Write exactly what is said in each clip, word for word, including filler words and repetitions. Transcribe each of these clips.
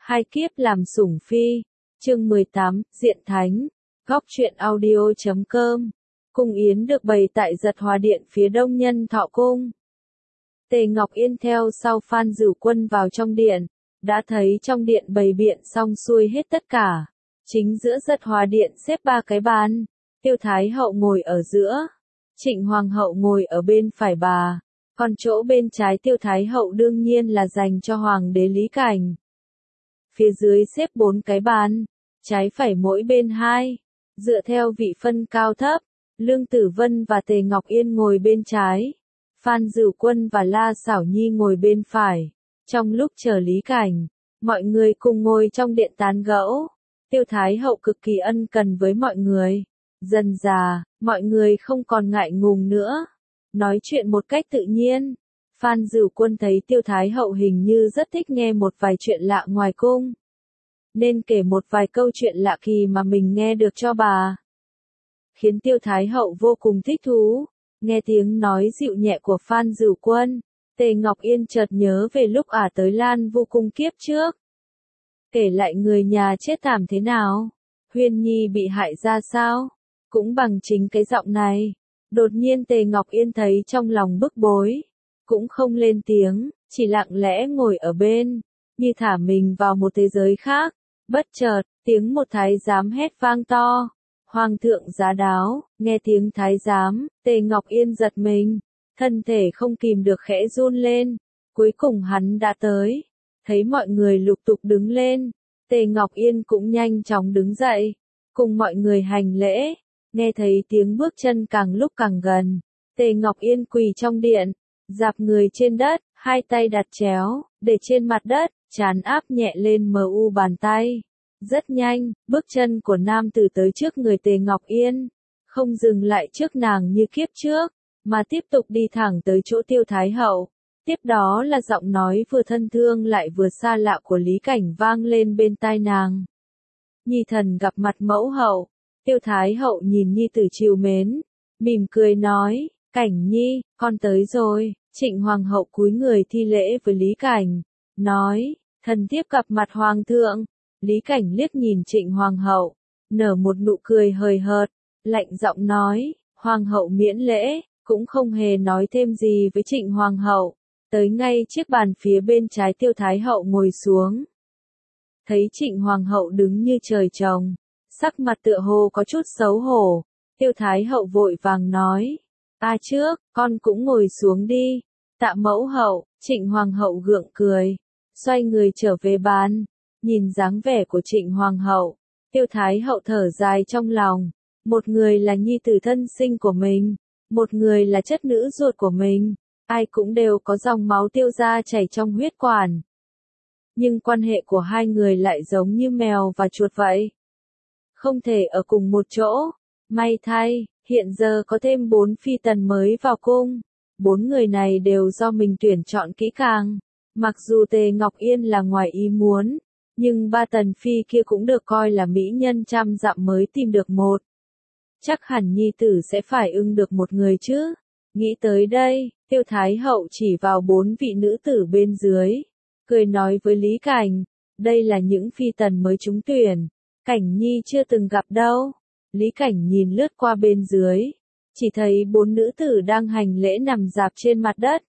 Hai kiếp làm sủng phi, chương mười tám, Diện Thánh, góc truyện audio chấm com. Cung yến được bày tại Giật Hòa Điện phía đông Nhân Thọ Cung. Tề Ngọc Yên theo sau Phan Dửu Quân vào trong điện, đã thấy trong điện bày biện xong xuôi hết tất cả. Chính giữa Giật Hòa Điện xếp ba cái bàn, Tiêu Thái Hậu ngồi ở giữa, Trịnh Hoàng Hậu ngồi ở bên phải bà, còn chỗ bên trái Tiêu Thái Hậu đương nhiên là dành cho Hoàng đế Lý Cảnh. Phía dưới xếp bốn cái bàn, trái phải mỗi bên hai, dựa theo vị phân cao thấp, Lương Tử Vân và Tề Ngọc Yên ngồi bên trái, Phan Dửu Quân và La Xảo Nhi ngồi bên phải. Trong lúc chờ Lý Cảnh, mọi người cùng ngồi trong điện tán gẫu. Tiêu Thái Hậu cực kỳ ân cần với mọi người. Dần dà, mọi người không còn ngại ngùng nữa, nói chuyện một cách tự nhiên. Phan Dửu Quân thấy Tiêu Thái Hậu hình như rất thích nghe một vài chuyện lạ ngoài cung, nên kể một vài câu chuyện lạ kỳ mà mình nghe được cho bà, khiến Tiêu Thái Hậu vô cùng thích thú. Nghe tiếng nói dịu nhẹ của Phan Dửu Quân, Tề Ngọc Yên chợt nhớ về lúc ả tới Lan Vu Cung kiếp trước, kể lại người nhà chết thảm thế nào, Huyên Nhi bị hại ra sao, cũng bằng chính cái giọng này. Đột nhiên Tề Ngọc Yên thấy trong lòng bức bối, cũng không lên tiếng, chỉ lặng lẽ ngồi ở bên, như thả mình vào một thế giới khác. Bất chợt, tiếng một thái giám hét vang to, Hoàng thượng giá đáo. Nghe tiếng thái giám, Tề Ngọc Yên giật mình, thân thể không kìm được khẽ run lên. Cuối cùng hắn đã tới, thấy mọi người lục tục đứng lên, Tề Ngọc Yên cũng nhanh chóng đứng dậy, cùng mọi người hành lễ. Nghe thấy tiếng bước chân càng lúc càng gần, Tề Ngọc Yên quỳ trong điện, dạp người trên đất, hai tay đặt chéo, để trên mặt đất, trán áp nhẹ lên mờ u bàn tay. Rất nhanh, bước chân của nam tử tới trước người Tề Ngọc Yên, không dừng lại trước nàng như kiếp trước, mà tiếp tục đi thẳng tới chỗ Tiêu Thái Hậu. Tiếp đó là giọng nói vừa thân thương lại vừa xa lạ của Lý Cảnh vang lên bên tai nàng. Nhi thần gặp mặt mẫu hậu. Tiêu Thái Hậu nhìn nhi tử trìu mến, mỉm cười nói, Cảnh Nhi, con tới rồi. Trịnh Hoàng Hậu cúi người thi lễ với Lý Cảnh, nói, thần thiếp gặp mặt Hoàng thượng. Lý Cảnh liếc nhìn Trịnh Hoàng Hậu, nở một nụ cười hời hợt, lạnh giọng nói, Hoàng Hậu miễn lễ, cũng không hề nói thêm gì với Trịnh Hoàng Hậu, tới ngay chiếc bàn phía bên trái Tiêu Thái Hậu ngồi xuống. Thấy Trịnh Hoàng Hậu đứng như trời trồng, sắc mặt tựa hồ có chút xấu hổ, Tiêu Thái Hậu vội vàng nói, ta trước, con cũng ngồi xuống đi. Tạ mẫu hậu. Trịnh Hoàng Hậu gượng cười, xoay người trở về bàn. Nhìn dáng vẻ của Trịnh Hoàng Hậu, Tiêu Thái Hậu thở dài trong lòng. Một người là nhi tử thân sinh của mình, một người là chất nữ ruột của mình, ai cũng đều có dòng máu Tiêu gia chảy trong huyết quản. Nhưng quan hệ của hai người lại giống như mèo và chuột vậy, không thể ở cùng một chỗ. May thay, hiện giờ có thêm bốn phi tần mới vào cung. Bốn người này đều do mình tuyển chọn kỹ càng. Mặc dù Tề Ngọc Yên là ngoài ý muốn, nhưng ba tần phi kia cũng được coi là mỹ nhân trăm dặm mới tìm được một. Chắc hẳn nhi tử sẽ phải ưng được một người chứ. Nghĩ tới đây, Tiêu Thái Hậu chỉ vào bốn vị nữ tử bên dưới, cười nói với Lý Cảnh, đây là những phi tần mới trúng tuyển, Cảnh Nhi chưa từng gặp đâu. Lý Cảnh nhìn lướt qua bên dưới, chỉ thấy bốn nữ tử đang hành lễ nằm rạp trên mặt đất.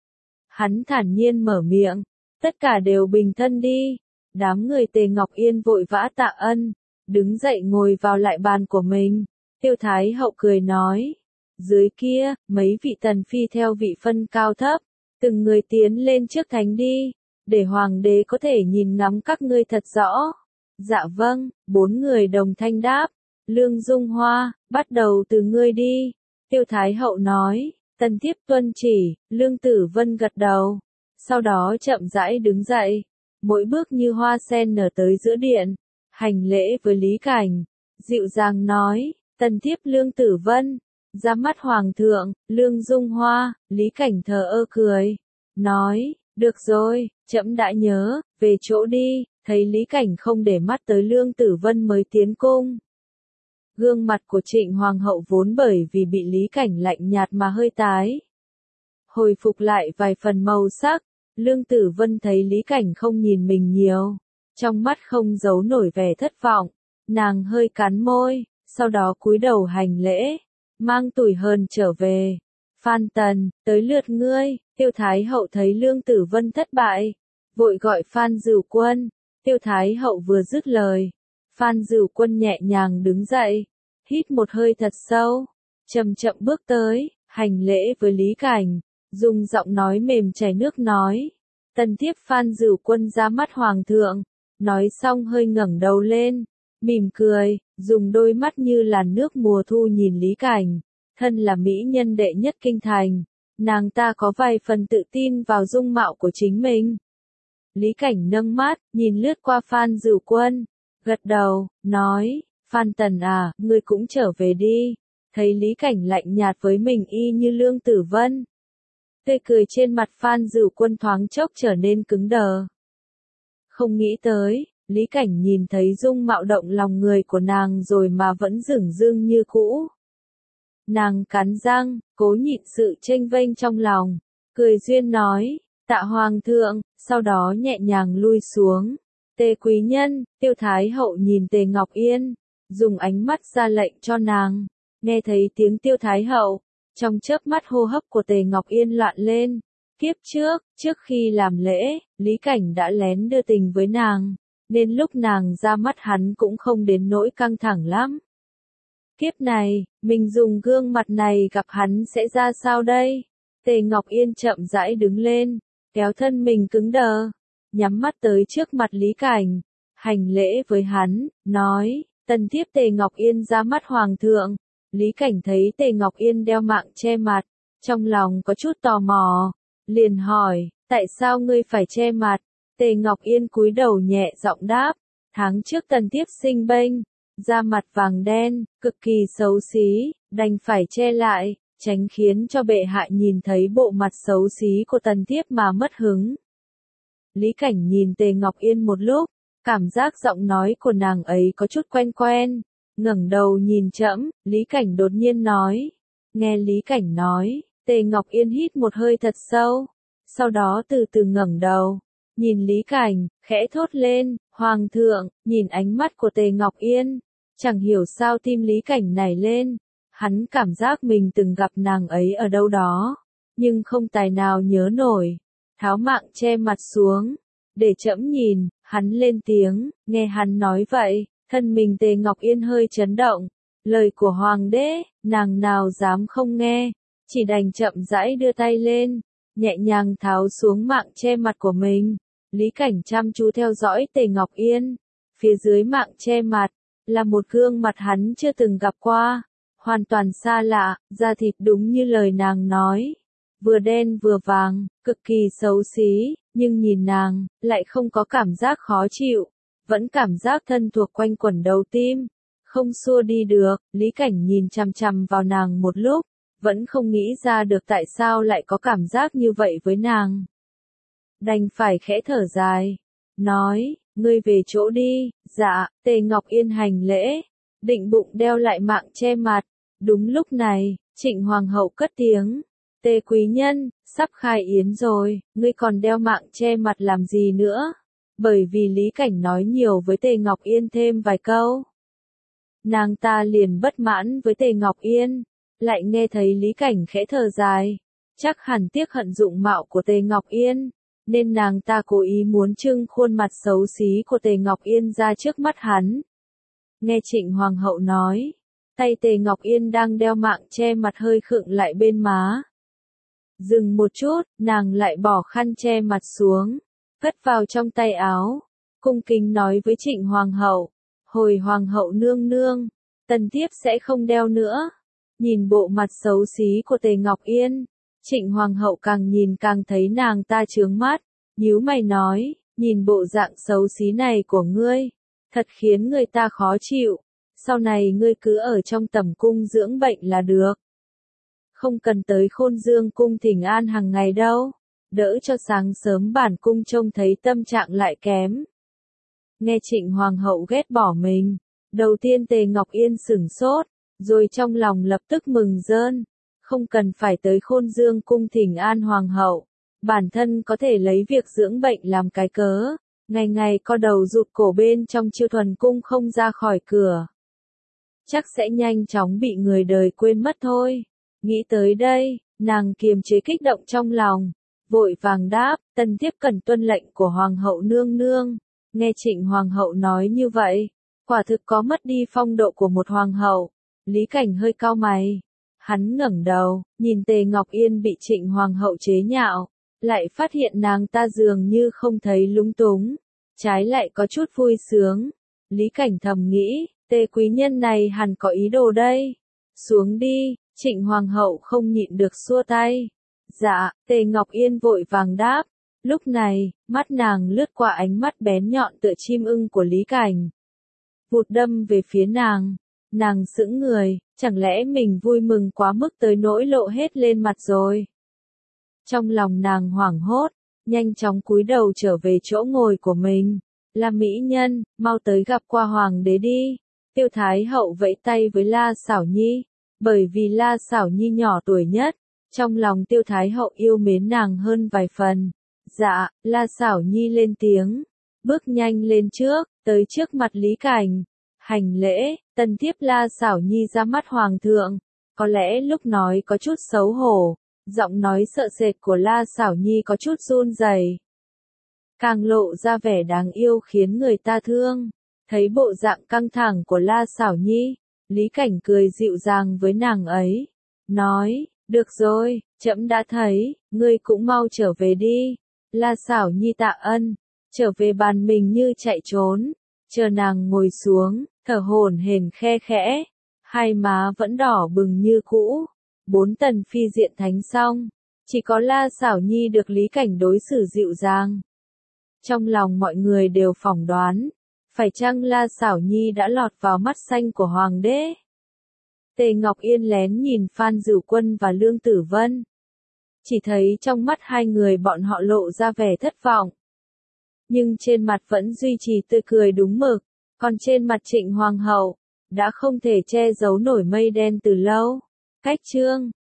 Hắn thản nhiên mở miệng, tất cả đều bình thân đi. Đám người Tề Ngọc Yên vội vã tạ ân, đứng dậy ngồi vào lại bàn của mình. Tiêu Thái Hậu cười nói, dưới kia, mấy vị tần phi theo vị phân cao thấp, từng người tiến lên trước thánh đi, để hoàng đế có thể nhìn ngắm các ngươi thật rõ. Dạ vâng. Bốn người đồng thanh đáp. Lương Dung Hoa, bắt đầu từ ngươi đi. Tiêu Thái Hậu nói, tần thiếp tuân chỉ. Lương Tử Vân gật đầu, sau đó chậm rãi đứng dậy, mỗi bước như hoa sen nở tới giữa điện, hành lễ với Lý Cảnh, dịu dàng nói, tần thiếp Lương Tử Vân, ra mắt Hoàng thượng. Lương Dung Hoa. Lý Cảnh thờ ơ cười, nói, được rồi, trẫm đã nhớ, về chỗ đi. Thấy Lý Cảnh không để mắt tới Lương Tử Vân mới tiến cung. Gương mặt của Trịnh Hoàng Hậu vốn bởi vì bị Lý Cảnh lạnh nhạt mà hơi tái, hồi phục lại vài phần màu sắc. Lương Tử Vân thấy Lý Cảnh không nhìn mình nhiều, trong mắt không giấu nổi vẻ thất vọng, nàng hơi cắn môi, sau đó cúi đầu hành lễ, mang tủi hờn trở về. Phan Tần, tới lượt ngươi. Tiêu Thái Hậu thấy Lương Tử Vân thất bại, vội gọi Phan Dửu Quân. Tiêu Thái Hậu vừa dứt lời, Phan Dửu Quân nhẹ nhàng đứng dậy, hít một hơi thật sâu, chậm chậm bước tới, hành lễ với Lý Cảnh, dùng giọng nói mềm chảy nước nói. Tần thiếp Phan Dửu Quân ra mắt Hoàng thượng, nói xong hơi ngẩng đầu lên, mỉm cười, dùng đôi mắt như làn nước mùa thu nhìn Lý Cảnh. Thân là mỹ nhân đệ nhất kinh thành, nàng ta có vài phần tự tin vào dung mạo của chính mình. Lý Cảnh nâng mắt, nhìn lướt qua Phan Dửu Quân, gật đầu, nói, Phan Tần à, ngươi cũng trở về đi. Thấy Lý Cảnh lạnh nhạt với mình y như Lương Tử Vân. Tươi cười trên mặt Phan Dửu Quân thoáng chốc trở nên cứng đờ. Không nghĩ tới, Lý Cảnh nhìn thấy dung mạo động lòng người của nàng rồi mà vẫn dửng dưng như cũ. Nàng cắn răng, cố nhịn sự chênh vênh trong lòng, cười duyên nói, tạ Hoàng thượng, sau đó nhẹ nhàng lui xuống. Tề quý nhân, Tiêu Thái Hậu nhìn Tề Ngọc Yên, dùng ánh mắt ra lệnh cho nàng. Nghe thấy tiếng Tiêu Thái Hậu, trong chớp mắt hô hấp của Tề Ngọc Yên loạn lên. Kiếp trước, trước khi làm lễ, Lý Cảnh đã lén đưa tình với nàng, nên lúc nàng ra mắt hắn cũng không đến nỗi căng thẳng lắm. Kiếp này, mình dùng gương mặt này gặp hắn sẽ ra sao đây? Tề Ngọc Yên chậm rãi đứng lên, kéo thân mình cứng đờ, nhắm mắt tới trước mặt Lý Cảnh, hành lễ với hắn, nói, tần thiếp Tề Ngọc Yên ra mắt Hoàng thượng. Lý Cảnh thấy Tề Ngọc Yên đeo mạng che mặt, trong lòng có chút tò mò, liền hỏi, tại sao ngươi phải che mặt? Tề Ngọc Yên cúi đầu nhẹ giọng đáp, tháng trước tần thiếp sinh bệnh, da mặt vàng đen, cực kỳ xấu xí, đành phải che lại, tránh khiến cho bệ hạ nhìn thấy bộ mặt xấu xí của tần thiếp mà mất hứng. Lý Cảnh nhìn Tề Ngọc Yên một lúc, cảm giác giọng nói của nàng ấy có chút quen quen, ngẩng đầu nhìn trẫm, Lý Cảnh đột nhiên nói. Nghe Lý Cảnh nói, Tề Ngọc Yên hít một hơi thật sâu, sau đó từ từ ngẩng đầu, nhìn Lý Cảnh, khẽ thốt lên, Hoàng thượng. Nhìn ánh mắt của Tề Ngọc Yên, chẳng hiểu sao tim Lý Cảnh nảy lên, hắn cảm giác mình từng gặp nàng ấy ở đâu đó, nhưng không tài nào nhớ nổi. Tháo mạng che mặt xuống, để trẫm nhìn, hắn lên tiếng, nghe hắn nói vậy, thân mình Tề Ngọc Yên hơi chấn động, lời của Hoàng đế, nàng nào dám không nghe, chỉ đành chậm rãi đưa tay lên, nhẹ nhàng tháo xuống mạng che mặt của mình. Lý Cảnh chăm chú theo dõi Tề Ngọc Yên, phía dưới mạng che mặt, là một gương mặt hắn chưa từng gặp qua, hoàn toàn xa lạ, da thịt đúng như lời nàng nói, vừa đen vừa vàng, cực kỳ xấu xí, nhưng nhìn nàng, lại không có cảm giác khó chịu, vẫn cảm giác thân thuộc quanh quẩn đầu tim, không xua đi được. Lý Cảnh nhìn chằm chằm vào nàng một lúc, vẫn không nghĩ ra được tại sao lại có cảm giác như vậy với nàng. Đành phải khẽ thở dài, nói, ngươi về chỗ đi. Dạ. Tề Ngọc Yên hành lễ, định bụng đeo lại mạng che mặt. Đúng lúc này, Trịnh Hoàng hậu cất tiếng, Tề quý nhân, sắp khai yến rồi, ngươi còn đeo mạng che mặt làm gì nữa? Bởi vì Lý Cảnh nói nhiều với Tề Ngọc Yên thêm vài câu, nàng ta liền bất mãn với Tề Ngọc Yên, lại nghe thấy Lý Cảnh khẽ thở dài, chắc hẳn tiếc hận dụng mạo của Tề Ngọc Yên, nên nàng ta cố ý muốn trưng khuôn mặt xấu xí của Tề Ngọc Yên ra trước mắt hắn. Nghe Trịnh Hoàng hậu nói, tay Tề Ngọc Yên đang đeo mạng che mặt hơi khựng lại bên má. Dừng một chút, nàng lại bỏ khăn che mặt xuống, cất vào trong tay áo, cung kính nói với Trịnh Hoàng hậu, hồi Hoàng hậu nương nương, tần thiếp sẽ không đeo nữa. Nhìn bộ mặt xấu xí của Tề Ngọc Yên, Trịnh Hoàng hậu càng nhìn càng thấy nàng ta chướng mắt, nhíu mày nói, nhìn bộ dạng xấu xí này của ngươi, thật khiến người ta khó chịu, sau này ngươi cứ ở trong tẩm cung dưỡng bệnh là được. Không cần tới Khôn Dương cung thỉnh an hàng ngày đâu, đỡ cho sáng sớm bản cung trông thấy tâm trạng lại kém. Nghe Trịnh Hoàng hậu ghét bỏ mình, đầu tiên Tề Ngọc Yên sửng sốt, rồi trong lòng lập tức mừng rơn, không cần phải tới Khôn Dương cung thỉnh an Hoàng hậu, bản thân có thể lấy việc dưỡng bệnh làm cái cớ, ngày ngày co đầu rụt cổ bên trong Chiêu Thuần Cung không ra khỏi cửa. Chắc sẽ nhanh chóng bị người đời quên mất thôi. Nghĩ tới đây, nàng kiềm chế kích động trong lòng, vội vàng đáp, Tần thiếp cần tuân lệnh của Hoàng hậu nương nương. Nghe Trịnh Hoàng hậu nói như vậy, quả thực có mất đi phong độ của một hoàng hậu. Lý Cảnh hơi cau mày. Hắn ngẩng đầu, nhìn Tề Ngọc Yên bị Trịnh Hoàng hậu chế nhạo, lại phát hiện nàng ta dường như không thấy lúng túng, trái lại có chút vui sướng. Lý Cảnh thầm nghĩ, Tề quý nhân này hẳn có ý đồ đây. Xuống đi, Trịnh Hoàng hậu không nhịn được xua tay. Dạ, Tề Ngọc Yên vội vàng đáp. Lúc này, mắt nàng lướt qua ánh mắt bén nhọn tựa chim ưng của Lý Cảnh, vụt đâm về phía nàng. Nàng sững người, chẳng lẽ mình vui mừng quá mức tới nỗi lộ hết lên mặt rồi. Trong lòng nàng hoảng hốt, nhanh chóng cúi đầu trở về chỗ ngồi của mình. La mỹ nhân, mau tới gặp qua hoàng đế đi. Tiêu Thái hậu vẫy tay với La Xảo Nhi, bởi vì La Xảo Nhi nhỏ tuổi nhất, trong lòng Tiêu Thái hậu yêu mến nàng hơn vài phần. Dạ, La Xảo Nhi lên tiếng, bước nhanh lên trước, tới trước mặt Lý Cảnh, hành lễ. Tần thiếp La Xảo Nhi ra mắt hoàng thượng. Có lẽ lúc nói có chút xấu hổ, giọng nói sợ sệt của La Xảo Nhi có chút run rẩy, càng lộ ra vẻ đáng yêu khiến người ta thương. Thấy bộ dạng căng thẳng của La Xảo Nhi, Lý Cảnh cười dịu dàng với nàng ấy, nói, được rồi, trẫm đã thấy, ngươi cũng mau trở về đi. La Xảo Nhi tạ ân, trở về bàn mình như chạy trốn, chờ nàng ngồi xuống, thở hổn hển khe khẽ, hai má vẫn đỏ bừng như cũ. Bốn tần phi diện thánh xong, chỉ có La Xảo Nhi được Lý Cảnh đối xử dịu dàng. Trong lòng mọi người đều phỏng đoán, phải chăng La Xảo Nhi đã lọt vào mắt xanh của hoàng đế? Tề Ngọc Yên lén nhìn Phan Dửu Quân và Lương Tử Vân, chỉ thấy trong mắt hai người bọn họ lộ ra vẻ thất vọng, nhưng trên mặt vẫn duy trì tươi cười đúng mực. Còn trên mặt Trịnh Hoàng hậu, đã không thể che giấu nổi mây đen từ lâu. Cách chương